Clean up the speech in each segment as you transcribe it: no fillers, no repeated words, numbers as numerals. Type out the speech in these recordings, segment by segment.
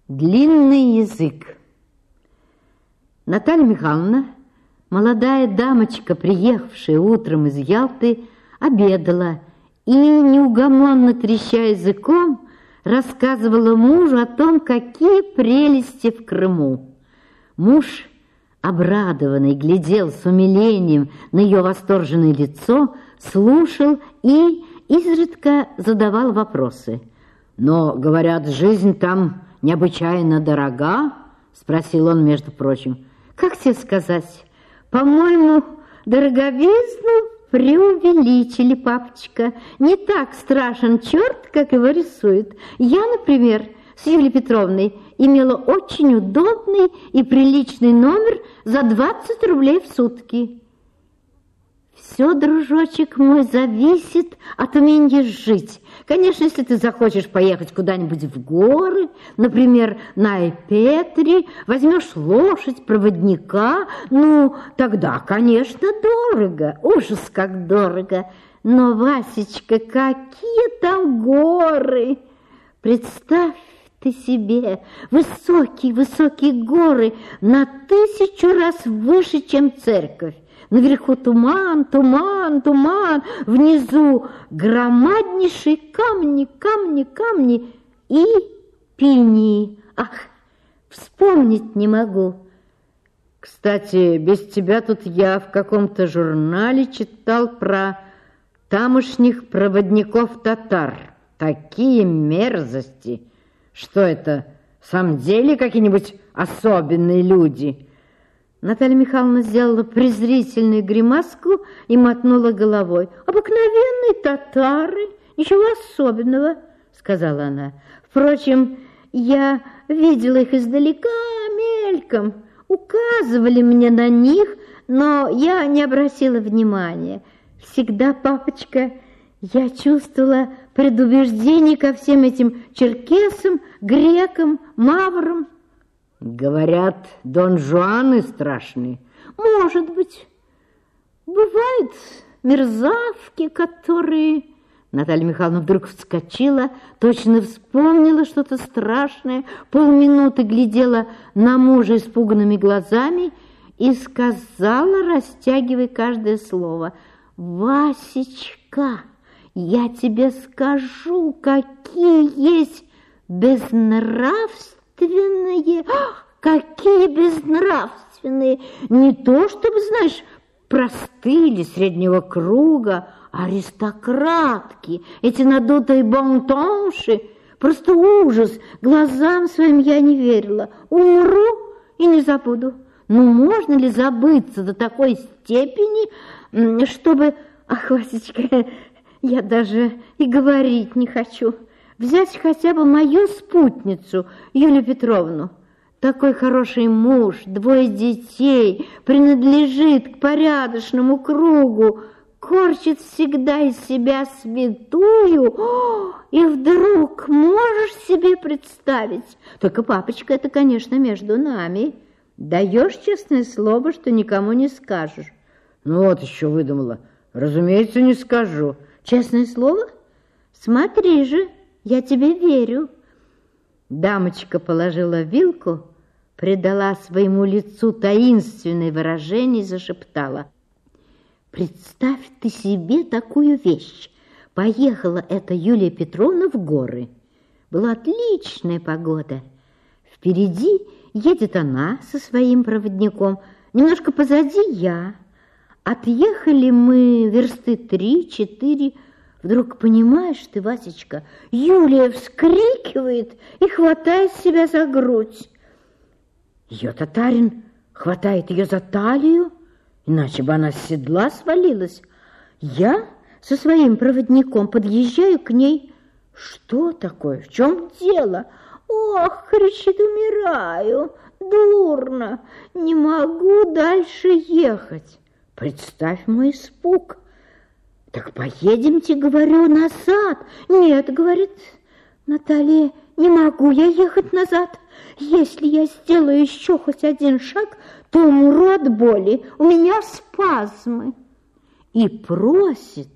Длинный язык. Наталья Михайловна, молодая дамочка, приехавшая утром из Ялты, обедала и, неугомонно треща языком, рассказывала мужу о том, какие прелести в Крыму. Муж, обрадованный, глядел с умилением на ее восторженное лицо, слушал и изредка задавал вопросы. «Но, говорят, жизнь там необычайно дорога?» — спросил он, между прочим. «Как тебе сказать? По-моему, дороговизну преувеличили, папочка. Не так страшен черт, как его рисуют. Я, например, с Юлией Петровной имела очень удобный и приличный номер за 20 рублей в сутки». Все, дружочек мой, зависит от умения жить. Конечно, если ты захочешь поехать куда-нибудь в горы, например, на Эпетре, возьмешь лошадь, проводника, ну, тогда, конечно, дорого, ужас, как дорого. Но, Васечка, какие там горы! Представь ты себе, высокие горы на 1000 раз выше, чем церковь. Наверху туман, внизу громаднейшие камни и пинии. Ах, вспомнить не могу. Кстати, без тебя тут я в каком-то журнале читал про тамошних проводников татар. Такие мерзости. Что это, в самом деле какие-нибудь особенные люди?» Наталья Михайловна сделала презрительную гримаску и мотнула головой. «Обыкновенные татары, ничего особенного», — сказала она. «Впрочем, я видела их издалека, мельком. Указывали мне на них, но я не обратила внимания. Всегда, папочка, я чувствовала предубеждение ко всем этим черкесам, грекам, маврам». «Говорят, Дон Жуаны страшные». «Может быть. Бывают мерзавки, которые...» Наталья Михайловна вдруг вскочила, точно вспомнила что-то страшное, полминуты глядела на мужа испуганными глазами и сказала, растягивая каждое слово: «Васечка, я тебе скажу, какие есть безнравственные, какие безнравственные, не то чтобы, знаешь, простые или среднего круга, аристократки, эти надутые бонтонши, просто ужас, глазам своим я не верила, умру и не забуду. Ну, можно ли забыться до такой степени, чтобы, ах, Васечка, я даже и говорить не хочу». Взять хотя бы мою спутницу, Юлию Петровну. Такой хороший муж, 2 детей, принадлежит к порядочному кругу, корчит всегда из себя святую. И вдруг можешь себе представить? Только, папочка, это, конечно, между нами. Даешь честное слово, что никому не скажешь? Ну вот еще выдумала. Разумеется, не скажу. Честное слово? Смотри же. Я тебе верю». Дамочка положила вилку, придала своему лицу таинственное выражение и зашептала: «Представь ты себе такую вещь. Поехала эта Юлия Петровна в горы. Была отличная погода. Впереди едет она со своим проводником, немножко позади я. Отъехали мы версты 3-4. Вдруг понимаешь ты, Васечка, Юлия вскрикивает и хватает себя за грудь. Ее татарин хватает ее за талию, иначе бы она с седла свалилась. Я со своим проводником подъезжаю к ней. Что такое? В чем дело? Ох, кричит, умираю, дурно, не могу дальше ехать. Представь мой испуг. «Так поедемте, говорю, назад». «Нет, — говорит Наталья, — не могу я ехать назад. Если я сделаю еще хоть один шаг, то умру от боли. У меня спазмы». И просит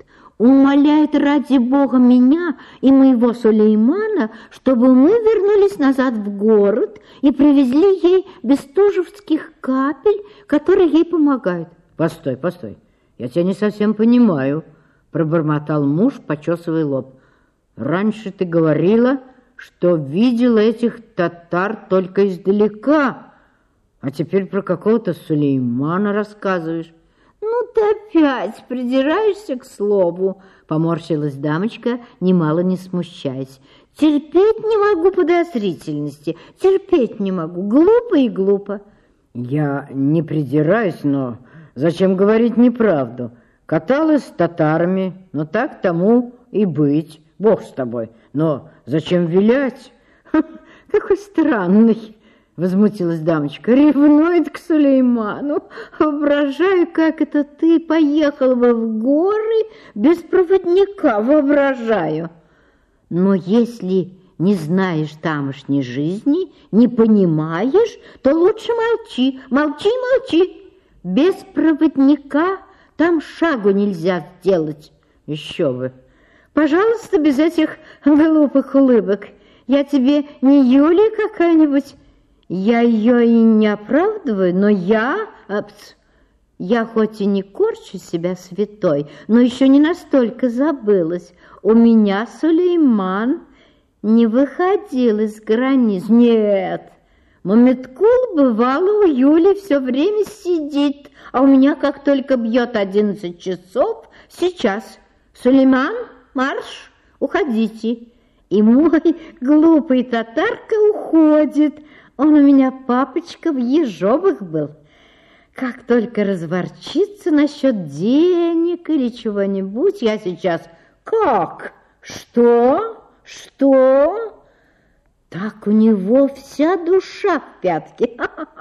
умоляет ради Бога меня и моего Сулеймана, чтобы мы вернулись назад в город и привезли ей бестужевских капель, которые ей помогают. Постой, постой, я тебя не совсем понимаю, пробормотал муж, почесывая лоб. Раньше ты говорила, что видела этих татар только издалека, а теперь про какого-то Сулеймана рассказываешь. Ну, ты опять придираешься к слову, поморщилась дамочка, немало не смущаясь. Терпеть не могу подозрительности, терпеть не могу, глупо и глупо. Я не придираюсь, но зачем говорить неправду? Каталась с татарами, но так тому и быть, Бог с тобой. Но зачем вилять? Какой странный, возмутилась дамочка, ревнует к Сулейману. Воображаю, как это ты поехала бы в горы без проводника, воображаю. Но если не знаешь тамошней жизни, не понимаешь, то лучше молчи, молчи, молчи. Без проводника там шагу нельзя сделать. Еще бы. Пожалуйста, без этих глупых улыбок. Я тебе не Юлия какая-нибудь. Я ее и не оправдываю, но я хоть и не корчу себя святой, но еще не настолько забылась. У меня Сулейман не выходил из границ. Нет, Маметкул, бывало, у Юли все время сидит, а у меня, как только бьет 11 часов, сейчас. Сулейман, марш, уходите. И мой глупый татарка уходит. Он у меня, папочка, в ежовых был. Как только разворчится насчет денег или чего-нибудь, я сейчас... Как? Что? Что? Так у него вся душа в пятке.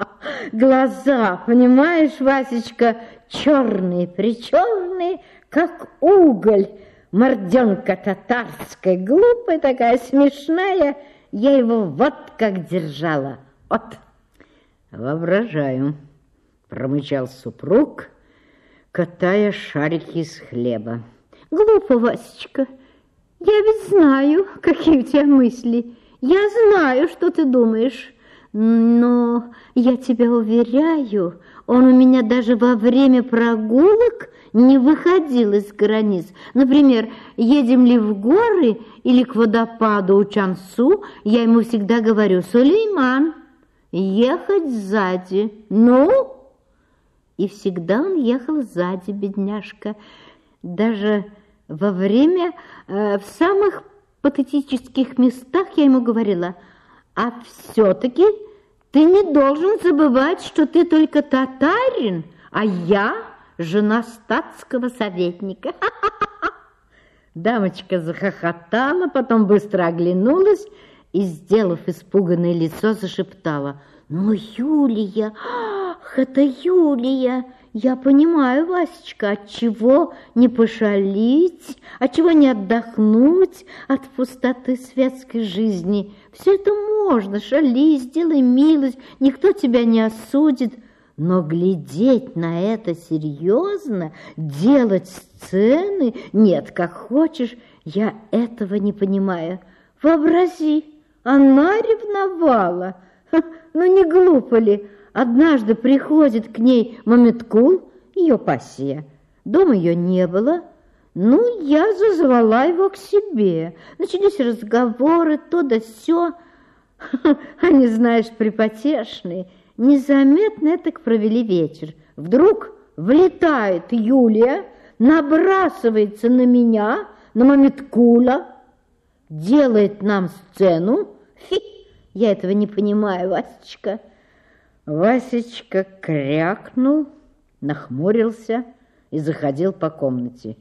Глаза, понимаешь, Васечка, черные-причерные, как уголь. Морденка татарская, глупая такая, смешная. Я его вот как держала. Вот. Воображаю, промычал супруг, катая шарики из хлеба. Глупо, Васечка. Я ведь знаю, какие у тебя мысли. Я знаю, что ты думаешь. Но я тебя уверяю, он у меня даже во время прогулок не выходил из границ. Например, едем ли в горы или к водопаду у Чансу, я ему всегда говорю: Сулейман, ехать сзади. Ну? И всегда он ехал сзади, бедняжка. Даже во время, в самых патетических местах я ему говорила: а все-таки ты не должен забывать, что ты только татарин, а я жена статского советника. Дамочка захохотала, потом быстро оглянулась и, сделав испуганное лицо, зашептала: ну, Юлия, ах, это Юлия! Я понимаю, Васечка, отчего не пошалить, отчего не отдохнуть от пустоты светской жизни. Все это можно, шали, сделай милость, никто тебя не осудит. Но глядеть на это серьезно, делать сцены, нет, как хочешь, я этого не понимаю. Вообрази, она ревновала. Ну, не глупо ли? Однажды приходит к ней Маметкул, ее пассия. Дома ее не было. Ну, я зазвала его к себе. Начались разговоры, то да сё. Они, знаешь, припотешные. Незаметно так провели вечер. Вдруг влетает Юлия, набрасывается на меня, на Маметкула, делает нам сцену. Фи, я этого не понимаю, Васечка. Васечка крякнул, нахмурился и заходил по комнате.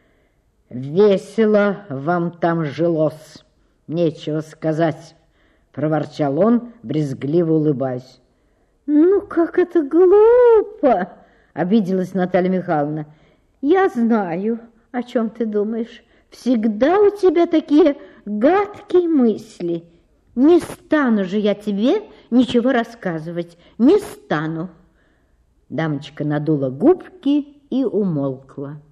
«Весело вам там жилось, нечего сказать», — проворчал он, брезгливо улыбаясь. «Ну, как это глупо!» — обиделась Наталья Михайловна. «Я знаю, о чем ты думаешь. Всегда у тебя такие гадкие мысли. Не стану же я тебе ничего рассказывать, не стану». Дамочка надула губки и умолкла.